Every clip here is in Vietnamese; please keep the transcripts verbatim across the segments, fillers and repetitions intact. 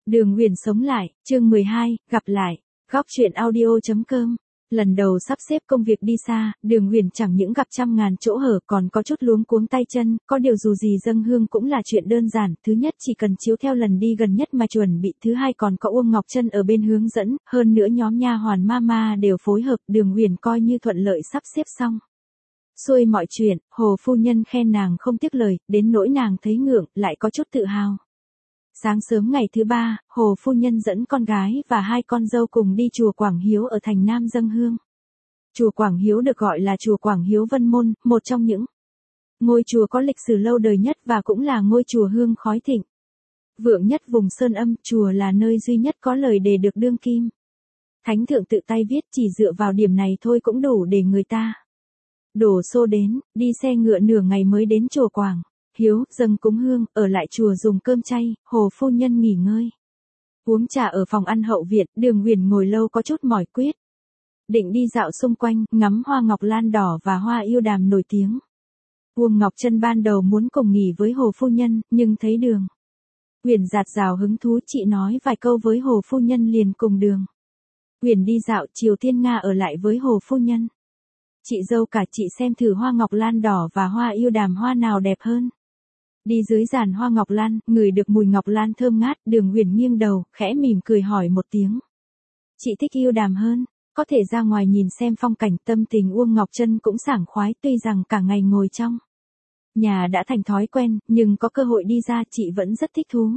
Đường Huyền sống lại, chương mười hai, gặp lại, góc truyện audio.com. Lần đầu sắp xếp công việc đi xa, Đường Huyền chẳng những gặp trăm ngàn chỗ hở còn có chút luống cuống tay chân, có điều dù gì dâng hương cũng là chuyện đơn giản, thứ nhất chỉ cần chiếu theo lần đi gần nhất mà chuẩn bị, thứ hai còn có Uông Ngọc Trân ở bên hướng dẫn, hơn nữa nhóm nha hoàn mama đều phối hợp, Đường Huyền coi như thuận lợi sắp xếp xong. Xuôi mọi chuyện, Hồ phu nhân khen nàng không tiếc lời, đến nỗi nàng thấy ngượng, lại có chút tự hào. Sáng sớm ngày thứ ba, Hồ phu nhân dẫn con gái và hai con dâu cùng đi chùa Quảng Hiếu ở thành Nam dâng hương. Chùa Quảng Hiếu được gọi là chùa Quảng Hiếu Vân Môn, một trong những ngôi chùa có lịch sử lâu đời nhất và cũng là ngôi chùa hương khói thịnh vượng nhất vùng Sơn Âm. Chùa là nơi duy nhất có lời đề được đương kim thánh thượng tự tay viết, chỉ dựa vào điểm này thôi cũng đủ để người ta đổ xô đến, đi xe ngựa nửa ngày mới đến chùa Quảng Hiếu, dâng cúng hương, ở lại chùa dùng cơm chay, Hồ phu nhân nghỉ ngơi. Uống trà ở phòng ăn hậu viện, Đường Huyền ngồi lâu có chút mỏi quyết. Định đi dạo xung quanh, ngắm hoa ngọc lan đỏ và hoa yêu đàm nổi tiếng. Uông Ngọc Trân ban đầu muốn cùng nghỉ với Hồ phu nhân, nhưng thấy Đường Huyền dạt dào hứng thú, chị nói vài câu với Hồ phu nhân liền cùng Đường Huyền đi dạo. Chiều Thiên Nga ở lại với Hồ phu nhân. Chị dâu cả, chị xem thử hoa ngọc lan đỏ và hoa yêu đàm hoa nào đẹp hơn. Đi dưới giàn hoa ngọc lan, ngửi được mùi ngọc lan thơm ngát, Đường Huyền nghiêng đầu, khẽ mỉm cười hỏi một tiếng. Chị thích yêu đàm hơn, có thể ra ngoài nhìn xem phong cảnh. Tâm tình Uông Ngọc Trân cũng sảng khoái, tuy rằng cả ngày ngồi trong nhà đã thành thói quen, nhưng có cơ hội đi ra chị vẫn rất thích thú.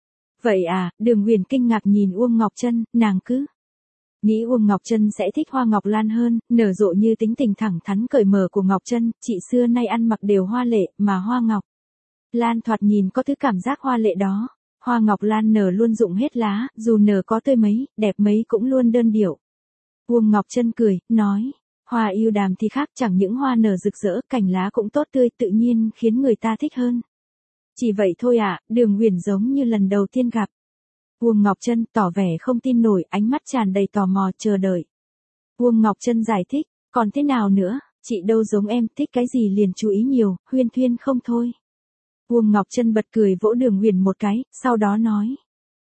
Vậy à, Đường Huyền kinh ngạc nhìn Uông Ngọc Trân, nàng cứ nghĩ Uông Ngọc Trân sẽ thích hoa ngọc lan hơn, nở rộ như tính tình thẳng thắn cởi mở của Ngọc Trân. Chị xưa nay ăn mặc đều hoa lệ, mà hoa ngọc lan thoạt nhìn có thứ cảm giác hoa lệ đó. Hoa ngọc lan nở luôn rụng hết lá, dù nở có tươi mấy, đẹp mấy cũng luôn đơn điệu. Uông Ngọc Trân cười, nói, hoa yêu đàm thì khác, chẳng những hoa nở rực rỡ, cành lá cũng tốt tươi, tự nhiên khiến người ta thích hơn. Chỉ vậy thôi ạ, à, Đường Huyền giống như lần đầu tiên gặp. Uông Ngọc Trân tỏ vẻ không tin nổi, ánh mắt tràn đầy tò mò chờ đợi. Uông Ngọc Trân giải thích, còn thế nào nữa, chị đâu giống em, thích cái gì liền chú ý nhiều, huyên thuyên không thôi. Uông Ngọc Trân bật cười vỗ Đường Huyền một cái, sau đó nói.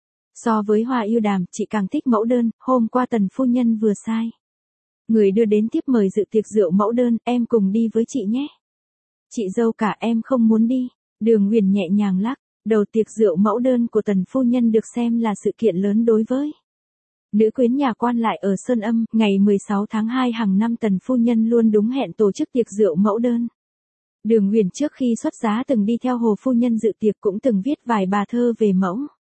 So với hoa yêu đàm, chị càng thích mẫu đơn, hôm qua Tần phu nhân vừa sai người đưa đến thiếp mời dự tiệc rượu mẫu đơn, em cùng đi với chị nhé. Chị dâu cả, em không muốn đi. Đường Huyền nhẹ nhàng lắc đầu. Tiệc rượu mẫu đơn của Tần phu nhân được xem là sự kiện lớn đối với nữ quyến nhà quan lại ở Sơn Âm. Ngày mười sáu tháng hai hàng năm Tần phu nhân luôn đúng hẹn tổ chức tiệc rượu mẫu đơn. Đường Huyền trước khi xuất giá từng đi theo Hồ phu nhân dự tiệc, cũng từng viết vài bài thơ về mẫu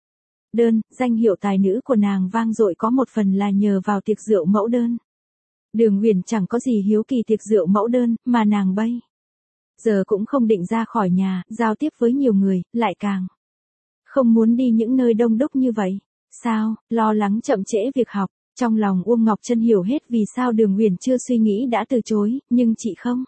đơn. Danh hiệu tài nữ của nàng vang dội có một phần là nhờ vào tiệc rượu mẫu đơn. Đường Huyền chẳng có gì hiếu kỳ tiệc rượu mẫu đơn, mà nàng bây giờ cũng không định ra khỏi nhà, giao tiếp với nhiều người, lại càng không muốn đi những nơi đông đúc như vậy. Sao, lo lắng chậm trễ việc học. Trong lòng Uông Ngọc Trân hiểu hết vì sao Đường Huyền chưa suy nghĩ đã từ chối, nhưng chị không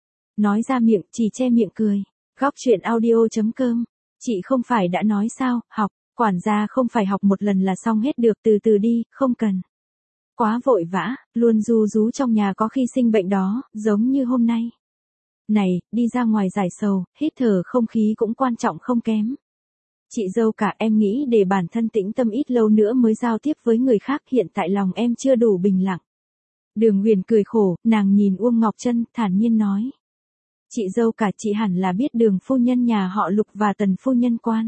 nói ra miệng, chỉ che miệng cười. Góc truyện audio.com. Chị không phải đã nói sao, học, quản gia không phải học một lần là xong hết được, từ từ đi, không cần quá vội vã, luôn ru rú trong nhà có khi sinh bệnh đó, giống như hôm nay. Này, đi ra ngoài giải sầu, hít thở không khí cũng quan trọng không kém. Chị dâu cả, em nghĩ để bản thân tĩnh tâm ít lâu nữa mới giao tiếp với người khác, hiện tại lòng em chưa đủ bình lặng. Đường Huyền cười khổ, nàng nhìn Uông Ngọc Trân, thản nhiên nói. Chị dâu cả, chị hẳn là biết Đường phu nhân nhà họ Lục và Tần phu nhân quan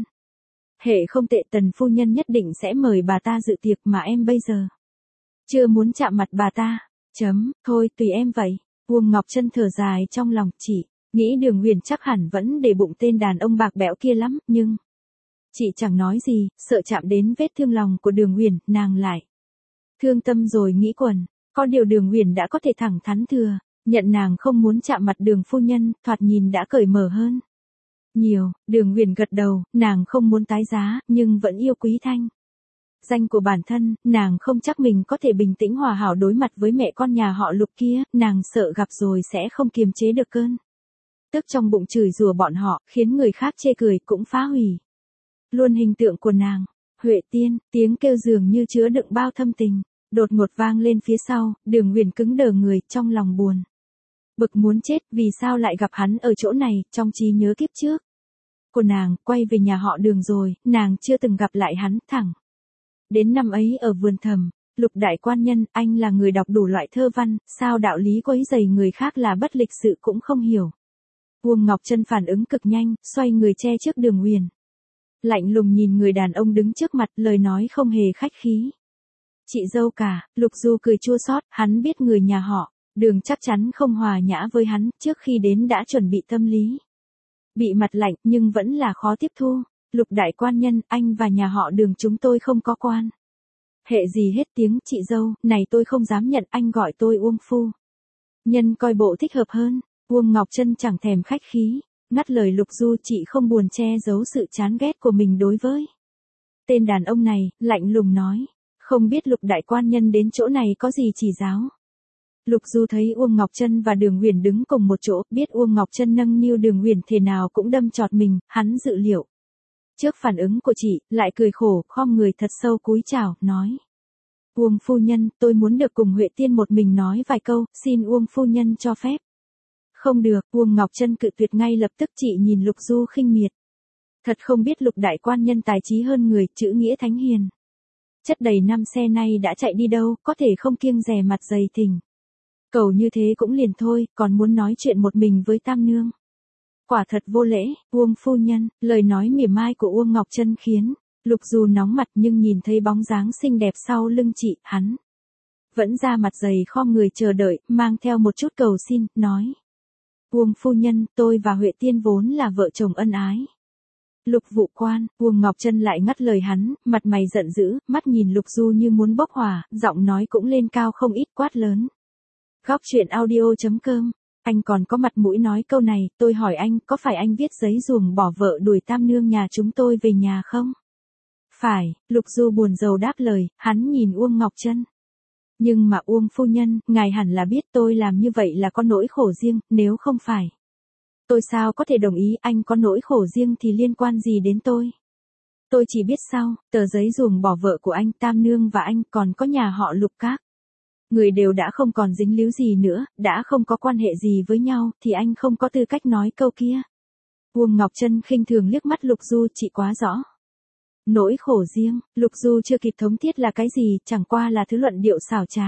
hệ không tệ, Tần phu nhân nhất định sẽ mời bà ta dự tiệc, mà em bây giờ chưa muốn chạm mặt bà ta. Chấm, thôi tùy em vậy. Uông Ngọc Trân thở dài trong lòng, chị nghĩ Đường Huyền chắc hẳn vẫn để bụng tên đàn ông bạc bẽo kia lắm, nhưng chị chẳng nói gì, sợ chạm đến vết thương lòng của Đường Huyền, nàng lại thương tâm rồi nghĩ quẩn. Có điều Đường Huyền đã có thể thẳng thắn thừa nhận nàng không muốn chạm mặt Đường phu nhân, thoạt nhìn đã cởi mở hơn nhiều. Đường Huyền gật đầu, nàng không muốn tái giá, nhưng vẫn yêu quý thanh danh của bản thân. Nàng không chắc mình có thể bình tĩnh hòa hảo đối mặt với mẹ con nhà họ Lục kia, nàng sợ gặp rồi sẽ không kiềm chế được cơn tức trong bụng, chửi rủa bọn họ, khiến người khác chê cười, cũng phá hủy luôn hình tượng của nàng. Huệ Tiên, tiếng kêu dường như chứa đựng bao thâm tình, đột ngột vang lên phía sau. Đường Huyền cứng đờ người, trong lòng buồn bực muốn chết, vì sao lại gặp hắn ở chỗ này. Trong trí nhớ kiếp trước của nàng, quay về nhà họ Đường rồi, nàng chưa từng gặp lại hắn, thẳng Đến năm ấy ở vườn thầm, Lục đại quan nhân, anh là người đọc đủ loại thơ văn, sao đạo lý quấy rầy người khác là bất lịch sự cũng không hiểu. Uông Ngọc Trân phản ứng cực nhanh, xoay người che trước Đường Huyền. Lạnh lùng nhìn người đàn ông đứng trước mặt, lời nói không hề khách khí. Chị dâu cả, Lục Du cười chua xót, hắn biết người nhà họ Đường chắc chắn không hòa nhã với hắn, trước khi đến đã chuẩn bị tâm lý. Bị mặt lạnh nhưng vẫn là khó tiếp thu. Lục đại quan nhân, anh và nhà họ Đường chúng tôi không có quan hệ gì hết. Tiếng chị dâu, này tôi không dám nhận, anh gọi tôi Uông phu nhân coi bộ thích hợp hơn. Uông Ngọc Trân chẳng thèm khách khí, ngắt lời Lục Du, chị không buồn che giấu sự chán ghét của mình đối với tên đàn ông này, lạnh lùng nói, không biết Lục đại quan nhân đến chỗ này có gì chỉ giáo. Lục Du thấy Uông Ngọc Trân và Đường Huyền đứng cùng một chỗ, biết Uông Ngọc Trân nâng niu Đường Huyền thế nào cũng đâm chọt mình, hắn dự liệu trước phản ứng của chị, lại cười khổ, khom người thật sâu cúi chào, nói. Uông phu nhân, tôi muốn được cùng Huệ Tiên một mình nói vài câu, xin Uông phu nhân cho phép. Không được, Uông Ngọc Trân cự tuyệt ngay lập tức. Chị nhìn Lục Du khinh miệt. Thật không biết Lục đại quan nhân tài trí hơn người, chữ nghĩa thánh hiền. Chất đầy năm xe nay đã chạy đi đâu, có thể không kiêng dè mặt dày thình. Cầu như thế cũng liền thôi, còn muốn nói chuyện một mình với Tam Nương. Quả thật vô lễ, Uông phu nhân, lời nói mỉa mai của Uông Ngọc Trân khiến Lục Du nóng mặt, nhưng nhìn thấy bóng dáng xinh đẹp sau lưng chị, hắn vẫn ra mặt dày khom người chờ đợi, mang theo một chút cầu xin, nói. Uông phu nhân, tôi và Huệ Tiên vốn là vợ chồng ân ái. Lục vụ quan, Uông Ngọc Trân lại ngắt lời hắn, mặt mày giận dữ, mắt nhìn Lục Du như muốn bốc hỏa, giọng nói cũng lên cao không ít, quát lớn. Góc truyện audio chấm com. Anh còn có mặt mũi nói câu này, tôi hỏi anh, có phải anh viết giấy ruồng bỏ vợ đuổi Tam Nương nhà chúng tôi về nhà không? Phải, Lục Du buồn rầu đáp lời, hắn nhìn Uông Ngọc Trân. Nhưng mà Uông phu nhân, ngài hẳn là biết tôi làm như vậy là có nỗi khổ riêng, nếu không phải. Tôi sao có thể đồng ý, anh có nỗi khổ riêng thì liên quan gì đến tôi? Tôi chỉ biết sau, tờ giấy ruồng bỏ vợ của anh, Tam Nương và anh, còn có nhà họ Lục các. Người đều đã không còn dính líu gì nữa, đã không có quan hệ gì với nhau, thì anh không có tư cách nói câu kia. Uông Ngọc Trân khinh thường liếc mắt Lục Du, chị quá rõ. Nỗi khổ riêng, Lục Du chưa kịp thống thiết là cái gì, chẳng qua là thứ luận điệu xảo trá.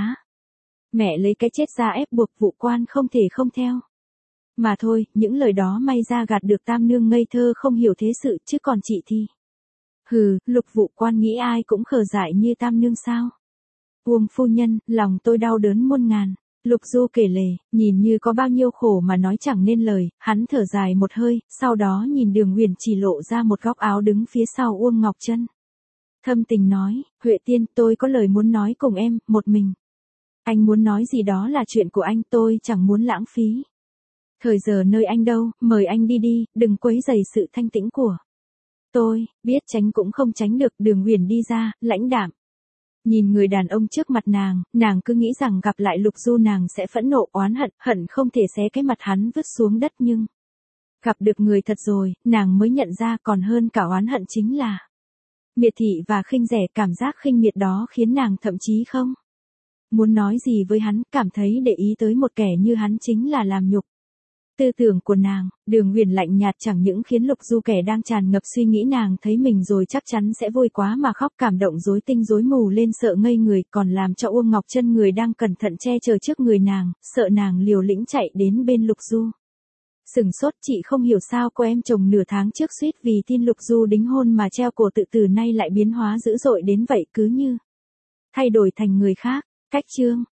Mẹ lấy cái chết ra ép buộc vụ quan không thể không theo. Mà thôi, những lời đó may ra gạt được Tam Nương ngây thơ không hiểu thế sự, chứ còn chị thì. Hừ, Lục vụ quan nghĩ ai cũng khờ dại như Tam Nương sao? Uông phu nhân, lòng tôi đau đớn muôn ngàn. Lục Du kể lể, nhìn như có bao nhiêu khổ mà nói chẳng nên lời, hắn thở dài một hơi, sau đó nhìn Đường Huyền chỉ lộ ra một góc áo đứng phía sau Uông Ngọc Trân. Thâm tình nói, Huệ Tiên, tôi có lời muốn nói cùng em, một mình. Anh muốn nói gì đó là chuyện của anh, tôi chẳng muốn lãng phí. Thời giờ nơi anh đâu, mời anh đi đi, đừng quấy rầy sự thanh tĩnh của tôi, biết tránh cũng không tránh được. Đường Huyền đi ra, lãnh đạm. Nhìn người đàn ông trước mặt nàng, nàng cứ nghĩ rằng gặp lại Lục Du nàng sẽ phẫn nộ oán hận, hận không thể xé cái mặt hắn vứt xuống đất, nhưng gặp được người thật rồi, nàng mới nhận ra còn hơn cả oán hận chính là miệt thị và khinh rẻ. Cảm giác khinh miệt đó khiến nàng thậm chí không muốn nói gì với hắn, cảm thấy để ý tới một kẻ như hắn chính là làm nhục tư tưởng của nàng. Đường Huyền lạnh nhạt chẳng những khiến Lục Du kẻ đang tràn ngập suy nghĩ nàng thấy mình rồi chắc chắn sẽ vui quá mà khóc cảm động rối tinh rối mù lên sợ ngây người, còn làm cho Uông Ngọc Trân người đang cẩn thận che chở trước người nàng, sợ nàng liều lĩnh chạy đến bên Lục Du. Sừng sốt, chị không hiểu sao cô em chồng nửa tháng trước suýt vì tin Lục Du đính hôn mà treo cổ tự tử nay lại biến hóa dữ dội đến vậy, cứ như thay đổi thành người khác. Cách chương